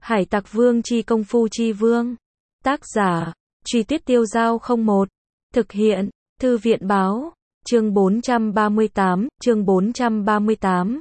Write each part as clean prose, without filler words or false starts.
Hải Tặc Vương chi công phu chi vương. Tác giả, Truy Tuyết Tiêu Dao 01. Thực hiện, Thư viện báo, chương 438.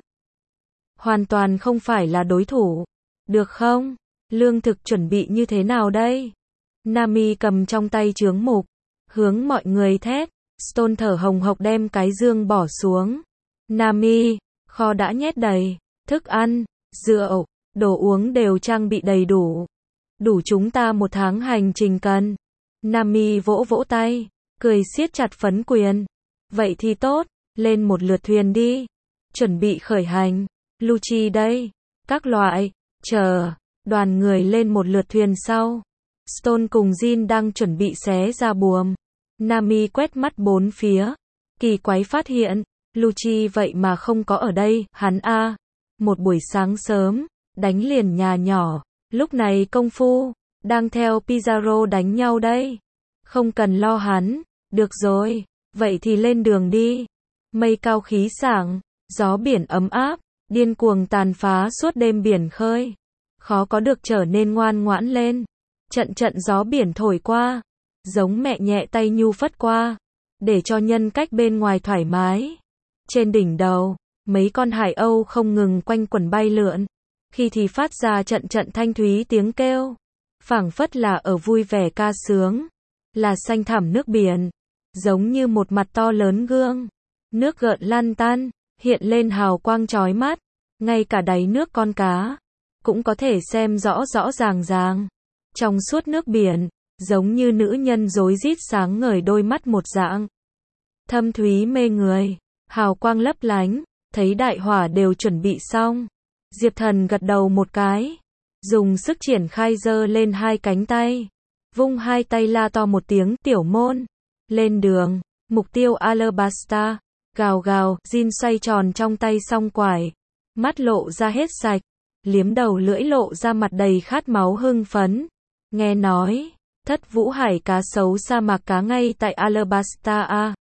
Hoàn toàn không phải là đối thủ. Được không? Lương thực chuẩn bị như thế nào đây? Nami cầm trong tay chướng mục, hướng mọi người thét. Stone thở hồng hộc đem cái dương bỏ xuống. Nami, kho đã nhét đầy, thức ăn, rượu, đồ uống đều trang bị đầy đủ. Đủ chúng ta một tháng hành trình cần. Nami vỗ vỗ tay, cười siết chặt phấn quyền. Vậy thì tốt, lên một lượt thuyền đi. Chuẩn bị khởi hành. Lucci đây. Các loại, chờ, đoàn người lên một lượt thuyền sau. Stone cùng Jin đang chuẩn bị xé ra buồm. Nami quét mắt bốn phía. Kỳ quái phát hiện, Lucci vậy mà không có ở đây, hắn a. Một buổi sáng sớm, đánh liền nhà nhỏ, lúc này công phu, đang theo Pizarro đánh nhau đây. Không cần lo hắn, được rồi, vậy thì lên đường đi. Mây cao khí sảng, gió biển ấm áp, điên cuồng tàn phá suốt đêm biển khơi. Khó có được trở nên ngoan ngoãn lên. Trận trận gió biển thổi qua, giống mẹ nhẹ tay nhu phất qua, để cho nhân cách bên ngoài thoải mái. Trên đỉnh đầu, mấy con hải âu không ngừng quanh quẩn bay lượn, khi thì phát ra trận trận thanh thúy tiếng kêu, phảng phất là ở vui vẻ ca sướng. Là xanh thẳm nước biển, giống như một mặt to lớn gương, nước gợn lăn tăn, hiện lên hào quang chói mắt, ngay cả đáy nước con cá cũng có thể xem rõ rõ ràng ràng. Trong suốt nước biển, giống như nữ nhân rối rít sáng ngời đôi mắt một dạng. Thâm thúy mê người, hào quang lấp lánh, thấy đại hỏa đều chuẩn bị xong. Diệp Thần gật đầu một cái, dùng sức triển khai giơ lên hai cánh tay, vung hai tay la to một tiếng, tiểu môn, lên đường, mục tiêu Alabasta, gào gào, Jin xoay tròn trong tay song quải, mắt lộ ra hết sạch, liếm đầu lưỡi lộ ra mặt đầy khát máu hưng phấn. Nghe nói, Thất Vũ Hải cá sấu sa mạc cá ngay tại Alabasta a.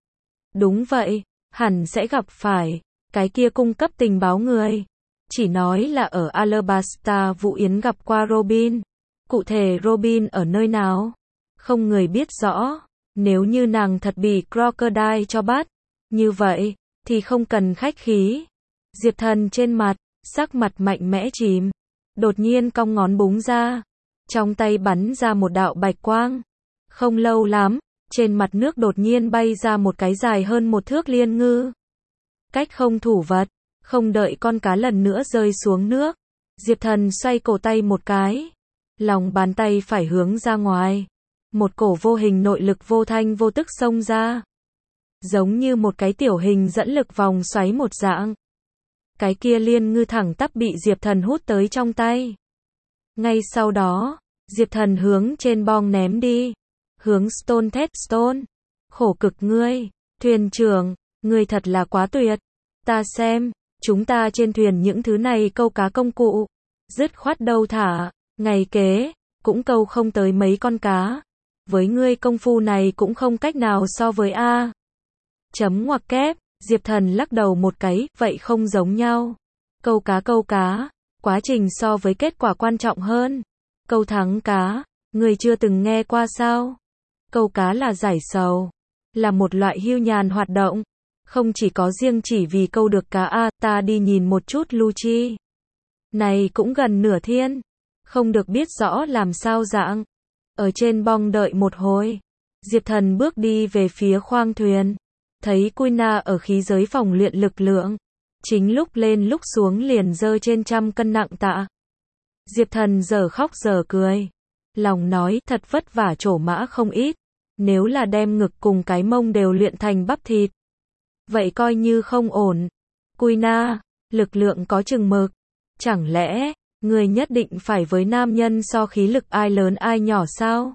Đúng vậy, hẳn sẽ gặp phải, cái kia cung cấp tình báo người. Chỉ nói là ở Alabasta Vũ Yến gặp qua Robin. Cụ thể Robin ở nơi nào? Không người biết rõ. Nếu như nàng thật bị Crocodile cho bắt, như vậy, thì không cần khách khí. Diệp Thần trên mặt, sắc mặt mạnh mẽ chìm. Đột nhiên cong ngón búng ra. Trong tay bắn ra một đạo bạch quang. Không lâu lắm, trên mặt nước đột nhiên bay ra một cái dài hơn một thước liên ngư. Cách không thủ vật, không đợi con cá lần nữa rơi xuống nước. Diệp Thần xoay cổ tay một cái. Lòng bàn tay phải hướng ra ngoài. Một cổ vô hình nội lực vô thanh vô tức xông ra. Giống như một cái tiểu hình dẫn lực vòng xoáy một dạng. Cái kia liên ngư thẳng tắp bị Diệp Thần hút tới trong tay. Ngay sau đó, Diệp Thần hướng trên bong ném đi. Hướng Stone thét, Stone, khổ cực ngươi, thuyền trưởng, ngươi thật là quá tuyệt. Ta xem, chúng ta trên thuyền những thứ này câu cá công cụ, dứt khoát đâu thả, ngày kế, cũng câu không tới mấy con cá. Với ngươi công phu này cũng không cách nào so với A. Chấm ngoặc kép, Diệp Thần lắc đầu một cái, vậy không giống nhau. Câu cá, quá trình so với kết quả quan trọng hơn. Câu thắng cá, người chưa từng nghe qua sao? Câu cá là giải sầu, là một loại hưu nhàn hoạt động. Không chỉ có riêng chỉ vì câu được cá A, ta đi nhìn một chút Lucci. Này cũng gần nửa thiên, không được biết rõ làm sao dạng. Ở trên bong đợi một hồi, Diệp Thần bước đi về phía khoang thuyền. Thấy Kuina ở khí giới phòng luyện lực lượng. Chính lúc lên lúc xuống liền dơ trên 100 cân nặng tạ. Diệp Thần giờ khóc giờ cười. Lòng nói thật vất vả trổ mã không ít. Nếu là đem ngực cùng cái mông đều luyện thành bắp thịt, vậy coi như không ổn. Kuina, lực lượng có chừng mực. Chẳng lẽ, người nhất định phải với nam nhân so khí lực ai lớn ai nhỏ sao?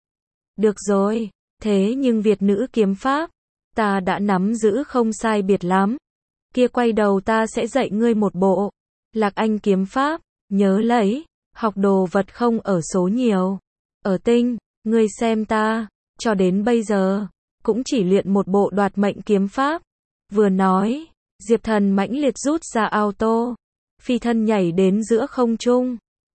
Được rồi, thế nhưng Việt nữ kiếm pháp, ta đã nắm giữ không sai biệt lắm. Kia quay đầu ta sẽ dạy ngươi một bộ. Lạc Anh kiếm pháp, nhớ lấy, học đồ vật không ở số nhiều. Ở tinh, ngươi xem ta, cho đến bây giờ, cũng chỉ luyện một bộ đoạt mệnh kiếm pháp. Vừa nói, Diệp Thần mãnh liệt rút ra auto, phi thân nhảy đến giữa không trung.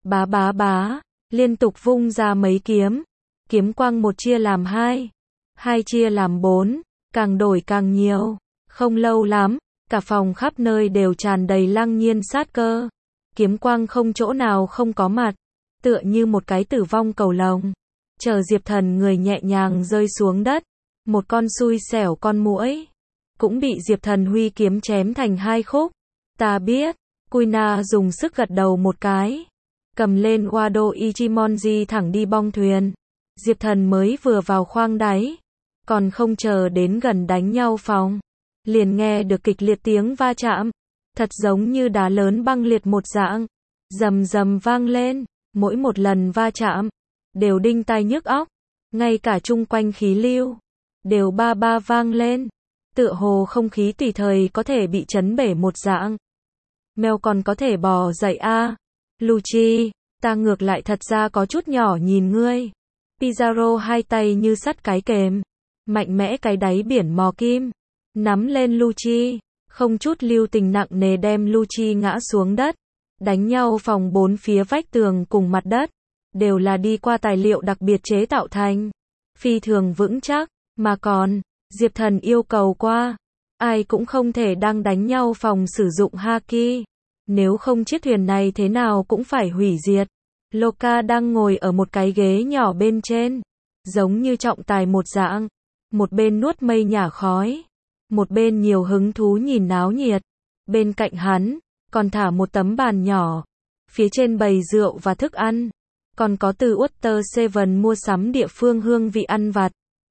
Bá bá bá, liên tục vung ra mấy kiếm. Kiếm quang một chia làm hai, hai chia làm bốn, càng đổi càng nhiều. Không lâu lắm, cả phòng khắp nơi đều tràn đầy lăng nhiên sát cơ. Kiếm quang không chỗ nào không có mặt, tựa như một cái tử vong cầu lồng. Chờ Diệp Thần người nhẹ nhàng rơi xuống đất, một con xui xẻo con muỗi cũng bị Diệp Thần huy kiếm chém thành hai khúc. Ta biết, Kuina dùng sức gật đầu một cái, cầm lên Wado Ichimonji thẳng đi bong thuyền. Diệp Thần mới vừa vào khoang đáy, còn không chờ đến gần đánh nhau phòng, liền nghe được kịch liệt tiếng va chạm, thật giống như đá lớn băng liệt một dạng, rầm rầm vang lên, mỗi một lần va chạm đều đinh tai nhức óc, ngay cả chung quanh khí lưu đều ba ba vang lên, tựa hồ không khí tùy thời có thể bị chấn bể một dạng. Mèo còn có thể bò dậy a. Lucci, ta ngược lại thật ra có chút nhỏ nhìn ngươi. Pizarro hai tay như sắt cái kềm, mạnh mẽ cái đáy biển mò kim, nắm lên Lucci, không chút lưu tình nặng nề đem Lucci ngã xuống đất. Đánh nhau phòng bốn phía vách tường cùng mặt đất, đều là đi qua tài liệu đặc biệt chế tạo thành, phi thường vững chắc, mà còn, Diệp Thần yêu cầu qua, ai cũng không thể đang đánh nhau phòng sử dụng haki, nếu không chiếc thuyền này thế nào cũng phải hủy diệt. Loka đang ngồi ở một cái ghế nhỏ bên trên, giống như trọng tài một dạng, một bên nuốt mây nhả khói, một bên nhiều hứng thú nhìn náo nhiệt. Bên cạnh hắn, còn thả một tấm bàn nhỏ, phía trên bày rượu và thức ăn, còn có từ Water Seven mua sắm địa phương hương vị ăn vặt.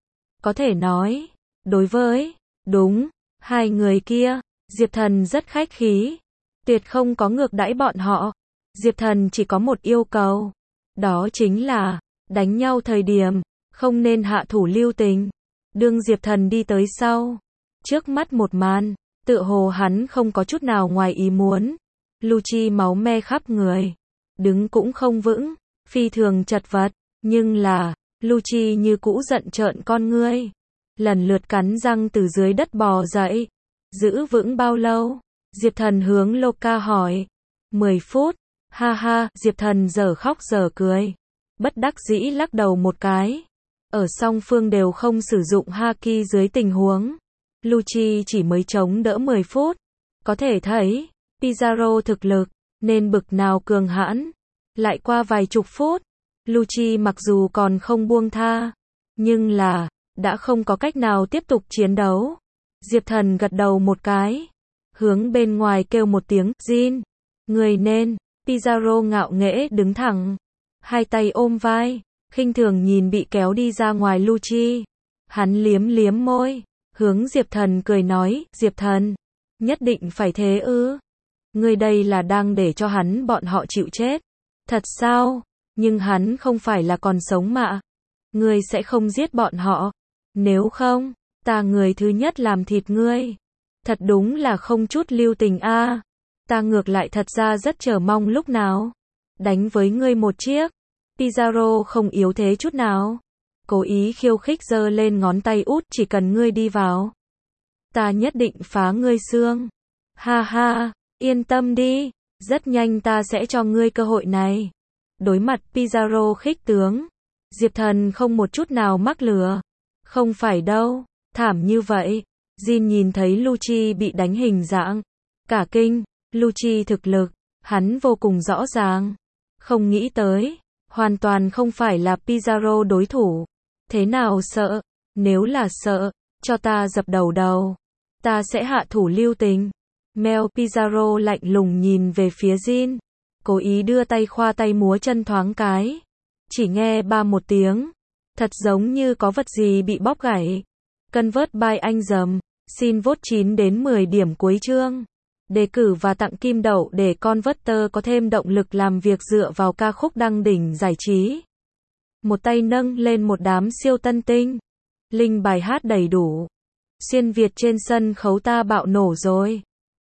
Có thể nói, đối với, đúng, hai người kia, Diệp Thần rất khách khí, tuyệt không có ngược đãi bọn họ. Diệp Thần chỉ có một yêu cầu, đó chính là, đánh nhau thời điểm, không nên hạ thủ lưu tình. Đương Diệp Thần đi tới sau, trước mắt một màn, tựa hồ hắn không có chút nào ngoài ý muốn. Lucci máu me khắp người, đứng cũng không vững, phi thường chật vật, nhưng là, Lucci như cũ giận trợn con ngươi, lần lượt cắn răng từ dưới đất bò dậy. Giữ vững bao lâu? Diệp Thần hướng Loka hỏi. 10 phút. Ha ha, Diệp Thần giờ khóc giờ cười, bất đắc dĩ lắc đầu một cái. Ở song phương đều không sử dụng haki dưới tình huống, Lucci chỉ mới chống đỡ 10 phút. Có thể thấy, Pizarro thực lực, nên bực nào cường hãn. Lại qua vài chục phút, Lucci mặc dù còn không buông tha, nhưng là, đã không có cách nào tiếp tục chiến đấu. Diệp Thần gật đầu một cái, hướng bên ngoài kêu một tiếng, Jin, người nên. Pizarro ngạo nghễ đứng thẳng, hai tay ôm vai, khinh thường nhìn bị kéo đi ra ngoài Lucci. Hắn liếm liếm môi, hướng Diệp Thần cười nói, Diệp Thần, nhất định phải thế ư? Ngươi đây là đang để cho hắn bọn họ chịu chết. Thật sao? Nhưng hắn không phải là còn sống mà. Ngươi sẽ không giết bọn họ. Nếu không, ta người thứ nhất làm thịt ngươi. Thật đúng là không chút lưu tình a. Ta ngược lại thật ra rất chờ mong lúc nào đánh với ngươi một chiếc. Pizarro không yếu thế chút nào, cố ý khiêu khích giơ lên ngón tay út, chỉ cần ngươi đi vào, ta nhất định phá ngươi xương. Ha ha, yên tâm đi, rất nhanh ta sẽ cho ngươi cơ hội này. Đối mặt Pizarro khích tướng, Diệp Thần không một chút nào mắc lừa. Không phải đâu, thảm như vậy. Jin nhìn thấy Lucci bị đánh hình dạng, cả kinh. Lucci thực lực, hắn vô cùng rõ ràng. Không nghĩ tới, hoàn toàn không phải là Pizarro đối thủ. Thế nào sợ? Nếu là sợ, cho ta dập đầu đầu. Ta sẽ hạ thủ lưu tình. Mel Pizarro lạnh lùng nhìn về phía Jin, cố ý đưa tay khoa tay múa chân thoáng cái. Chỉ nghe ba một tiếng, thật giống như có vật gì bị bóp gãy. Convert by anh dầm, xin vote 9 đến 10 điểm cuối chương. Đề cử và tặng kim đậu để Converter có thêm động lực làm việc dựa vào ca khúc đăng đỉnh giải trí. Một tay nâng lên một đám siêu tân tinh. Link bài hát đầy đủ. Xuyên Việt trên sân khấu ta bạo nổ rồi.